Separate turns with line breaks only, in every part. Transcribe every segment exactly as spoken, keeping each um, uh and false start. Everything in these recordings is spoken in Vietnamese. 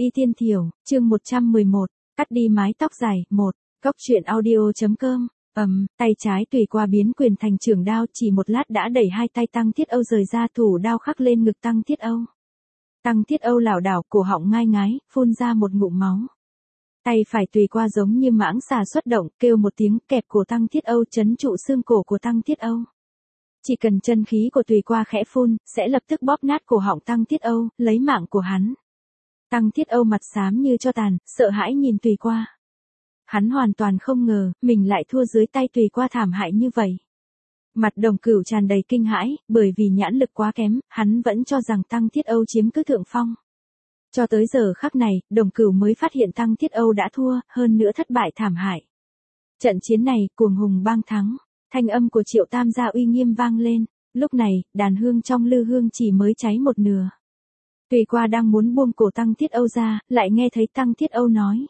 Y Tiên Thiểu, chương một trăm mười một, cắt đi mái tóc dài, một, Cốc truyện audio.com, ầm, tay trái tùy qua biến quyền thành trường đao, chỉ một lát đã đẩy hai tay Tăng Thiết Âu rời ra, thủ đao khắc lên ngực Tăng Thiết Âu. Tăng Thiết Âu lảo đảo, cổ họng ngai ngái, phun ra một ngụm máu. Tay phải tùy qua giống như mãng xà xuất động, kêu một tiếng, kẹp cổ Tăng Thiết Âu trấn trụ xương cổ của Tăng Thiết Âu. Chỉ cần chân khí của tùy qua khẽ phun, sẽ lập tức bóp nát cổ họng Tăng Thiết Âu, lấy mạng của hắn. Tăng Thiết Âu mặt xám như cho tàn, sợ hãi nhìn tùy qua. Hắn hoàn toàn không ngờ, mình lại thua dưới tay tùy qua thảm hại như vậy. Mặt Đồng Cửu tràn đầy kinh hãi, bởi vì nhãn lực quá kém, hắn vẫn cho rằng Tăng Thiết Âu chiếm cứ thượng phong. Cho tới giờ khắc này, Đồng Cửu mới phát hiện Tăng Thiết Âu đã thua, hơn nữa thất bại thảm hại. Trận chiến này, cuồng hùng bang thắng, thanh âm của Triệu Tam gia uy nghiêm vang lên, lúc này, đàn hương trong lư hương chỉ mới cháy một nửa. Tùy qua đang muốn buông cổ Tăng Thiết Âu ra, lại nghe thấy Tăng Thiết Âu nói.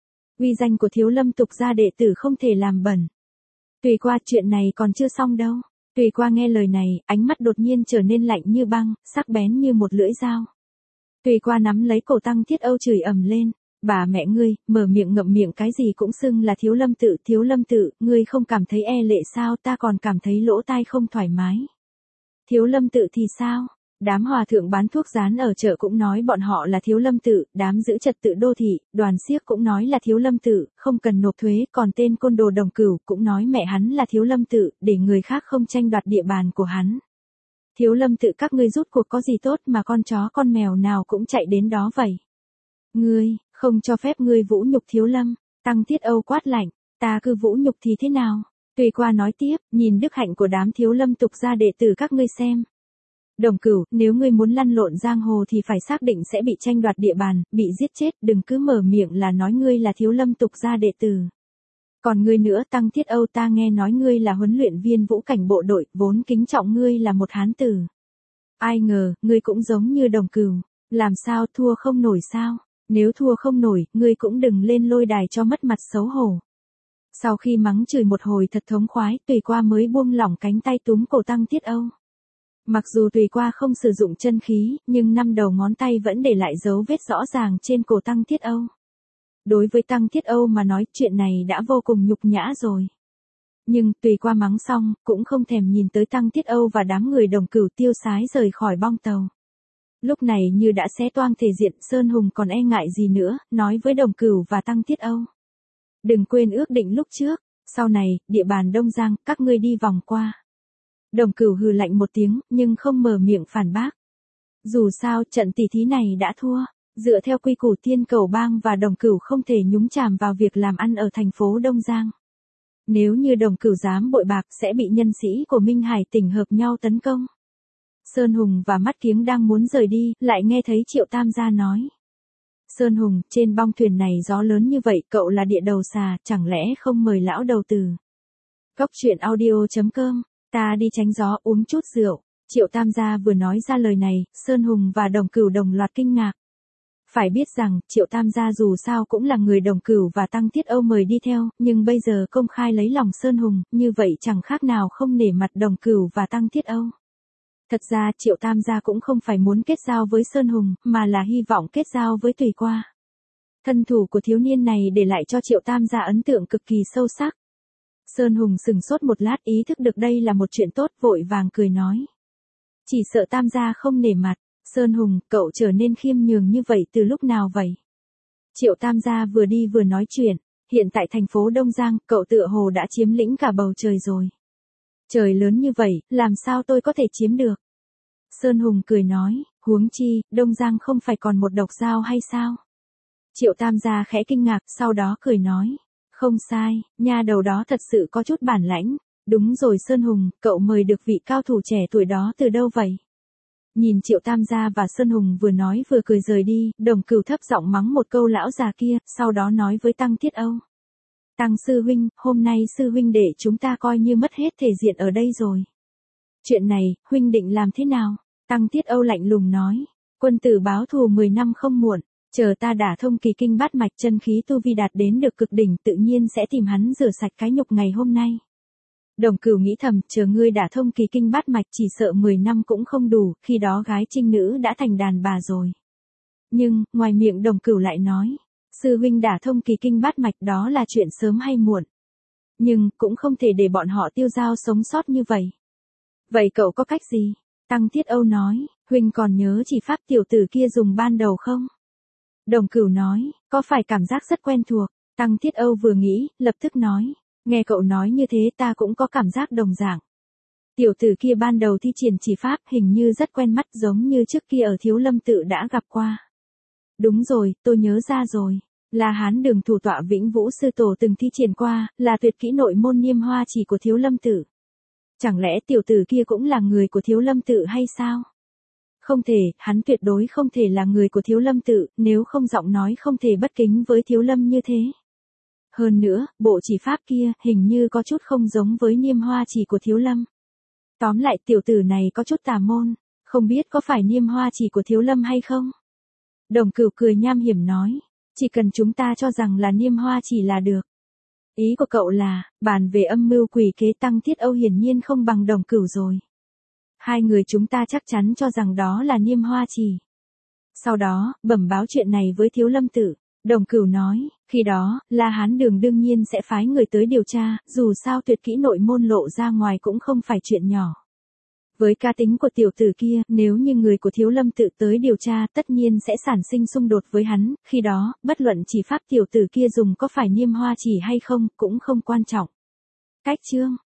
Uy danh của Thiếu Lâm tục gia đệ tử không thể làm bẩn. Tùy qua, chuyện này còn chưa xong đâu. Tùy qua nghe lời này, ánh mắt đột nhiên trở nên lạnh như băng, sắc bén như một lưỡi dao. Tùy qua nắm lấy cổ Tăng Thiết Âu chửi ầm lên. Bà mẹ ngươi, mở miệng ngậm miệng cái gì cũng xưng là Thiếu Lâm tự, Thiếu Lâm tự, ngươi không cảm thấy e lệ sao, ta còn cảm thấy lỗ tai không thoải mái. Thiếu Lâm tự thì sao? Đám hòa thượng bán thuốc rán ở chợ cũng nói bọn họ là Thiếu Lâm tự, đám giữ trật tự đô thị, đoàn xiếc cũng nói là Thiếu Lâm tự, không cần nộp thuế, còn tên côn đồ Đồng Cửu cũng nói mẹ hắn là Thiếu Lâm tự, để người khác không tranh đoạt địa bàn của hắn. Thiếu Lâm tự các ngươi rút cuộc có gì tốt mà con chó con mèo nào cũng chạy đến đó vậy. Ngươi, không cho phép ngươi vũ nhục Thiếu Lâm, Tăng Thiết Âu quát lạnh, ta cứ vũ nhục thì thế nào? Tùy qua nói tiếp, nhìn đức hạnh của đám Thiếu Lâm tục gia đệ tử các ngươi xem. Đồng Cửu, nếu ngươi muốn lăn lộn giang hồ thì phải xác định sẽ bị tranh đoạt địa bàn, bị giết chết, đừng cứ mở miệng là nói ngươi là Thiếu Lâm tục gia đệ tử. Còn ngươi nữa, Tăng Thiết Âu, ta nghe nói ngươi là huấn luyện viên vũ cảnh bộ đội, vốn kính trọng ngươi là một hán tử. Ai ngờ, ngươi cũng giống như Đồng Cửu, làm sao thua không nổi sao? Nếu thua không nổi, ngươi cũng đừng lên lôi đài cho mất mặt xấu hổ. Sau khi mắng chửi một hồi thật thống khoái, Tùy qua mới buông lỏng cánh tay túm cổ Tăng Thiết Âu. Mặc dù Tùy qua không sử dụng chân khí, nhưng năm đầu ngón tay vẫn để lại dấu vết rõ ràng trên cổ Tăng Thiết Âu. Đối với Tăng Thiết Âu mà nói, chuyện này đã vô cùng nhục nhã rồi. Nhưng, Tùy qua mắng xong, cũng không thèm nhìn tới Tăng Thiết Âu và đám người Đồng Cửu tiêu sái rời khỏi bong tàu. Lúc này như đã xé toang thể diện, Sơn Hùng còn e ngại gì nữa, nói với Đồng Cửu và Tăng Thiết Âu. Đừng quên ước định lúc trước, sau này, địa bàn Đông Giang, các ngươi đi vòng qua. Đồng Cửu hừ lạnh một tiếng, nhưng không mở miệng phản bác. Dù sao, trận tỷ thí này đã thua, dựa theo quy củ Thiên Cẩu Bang và Đồng Cửu không thể nhúng chàm vào việc làm ăn ở thành phố Đông Giang. Nếu như Đồng Cửu dám bội bạc sẽ bị nhân sĩ của Minh Hải tỉnh hợp nhau tấn công. Sơn Hùng và Mắt Kiếng đang muốn rời đi, lại nghe thấy Triệu Tam gia nói. Sơn Hùng, trên bong thuyền này gió lớn như vậy, cậu là địa đầu xà, chẳng lẽ không mời lão đầu từ. Cốc truyện audio.com, ta đi tránh gió uống chút rượu. Triệu Tam gia vừa nói ra lời này, Sơn Hùng và Đồng Cửu đồng loạt kinh ngạc. Phải biết rằng, Triệu Tam gia dù sao cũng là người Đồng Cửu và Tăng Thiết Âu mời đi theo, nhưng bây giờ công khai lấy lòng Sơn Hùng, như vậy chẳng khác nào không nể mặt Đồng Cửu và Tăng Thiết Âu. Thật ra Triệu Tam gia cũng không phải muốn kết giao với Sơn Hùng, mà là hy vọng kết giao với Tùy qua. Thân thủ của thiếu niên này để lại cho Triệu Tam gia ấn tượng cực kỳ sâu sắc. Sơn Hùng sừng sốt một lát, ý thức được đây là một chuyện tốt, vội vàng cười nói. Chỉ sợ Tam gia không nể mặt. Sơn Hùng, cậu trở nên khiêm nhường như vậy từ lúc nào vậy? Triệu Tam gia vừa đi vừa nói chuyện, hiện tại thành phố Đông Giang, cậu tựa hồ đã chiếm lĩnh cả bầu trời rồi. Trời lớn như vậy, làm sao tôi có thể chiếm được? Sơn Hùng cười nói, huống chi, Đông Giang không phải còn một độc dao hay sao? Triệu Tam gia khẽ kinh ngạc, sau đó cười nói, không sai, nha đầu đó thật sự có chút bản lãnh. Đúng rồi Sơn Hùng, cậu mời được vị cao thủ trẻ tuổi đó từ đâu vậy? Nhìn Triệu Tam gia và Sơn Hùng vừa nói vừa cười rời đi, Đồng Cửu thấp giọng mắng một câu lão già kia, sau đó nói với Tăng Thiết Âu. Tăng sư huynh, hôm nay sư huynh để chúng ta coi như mất hết thể diện ở đây rồi. Chuyện này, huynh định làm thế nào? Tăng Thiết Âu lạnh lùng nói, quân tử báo thù mười năm không muộn, chờ ta đả thông kỳ kinh bát mạch, chân khí tu vi đạt đến được cực đỉnh, tự nhiên sẽ tìm hắn rửa sạch cái nhục ngày hôm nay. Đồng Cửu nghĩ thầm, chờ ngươi đả thông kỳ kinh bát mạch chỉ sợ mười năm cũng không đủ, khi đó gái trinh nữ đã thành đàn bà rồi. Nhưng, ngoài miệng Đồng Cửu lại nói, sư huynh đả thông kỳ kinh bát mạch đó là chuyện sớm hay muộn. Nhưng, cũng không thể để bọn họ tiêu dao sống sót như vậy. Vậy cậu có cách gì? Tăng Thiết Âu nói, huynh còn nhớ chỉ pháp tiểu tử kia dùng ban đầu không? Đồng Cửu nói, có phải cảm giác rất quen thuộc? Tăng Thiết Âu vừa nghĩ, lập tức nói, nghe cậu nói như thế ta cũng có cảm giác đồng dạng. Tiểu tử kia ban đầu thi triển chỉ pháp hình như rất quen mắt giống như trước kia ở Thiếu Lâm tự đã gặp qua. Đúng rồi, tôi nhớ ra rồi. Là Hán Đường thủ tọa Vĩnh Vũ sư tổ từng thi triển qua, là tuyệt kỹ nội môn Niêm Hoa chỉ của Thiếu Lâm tự. Chẳng lẽ tiểu tử kia cũng là người của Thiếu Lâm tự hay sao? Không thể, hắn tuyệt đối không thể là người của Thiếu Lâm tự, nếu không giọng nói không thể bất kính với Thiếu Lâm như thế. Hơn nữa, bộ chỉ pháp kia hình như có chút không giống với Niêm Hoa chỉ của Thiếu Lâm. Tóm lại tiểu tử này có chút tà môn, không biết có phải Niêm Hoa chỉ của Thiếu Lâm hay không? Đồng Cửu cười nham hiểm nói, chỉ cần chúng ta cho rằng là Niêm Hoa chỉ là được. Ý của cậu là, bàn về âm mưu quỷ kế Tăng Thiết Âu hiển nhiên không bằng Đồng Cửu rồi. Hai người chúng ta chắc chắn cho rằng đó là Niêm Hoa chỉ. Sau đó, bẩm báo chuyện này với Thiếu Lâm tự. Đồng Cửu nói, khi đó, La Hán Đường đương nhiên sẽ phái người tới điều tra, dù sao tuyệt kỹ nội môn lộ ra ngoài cũng không phải chuyện nhỏ. Với cá tính của tiểu tử kia, nếu như người của Thiếu Lâm tự tới điều tra tất nhiên sẽ sản sinh xung đột với hắn, khi đó, bất luận chỉ pháp tiểu tử kia dùng có phải Niêm Hoa chỉ hay không, cũng không quan trọng. Cách chương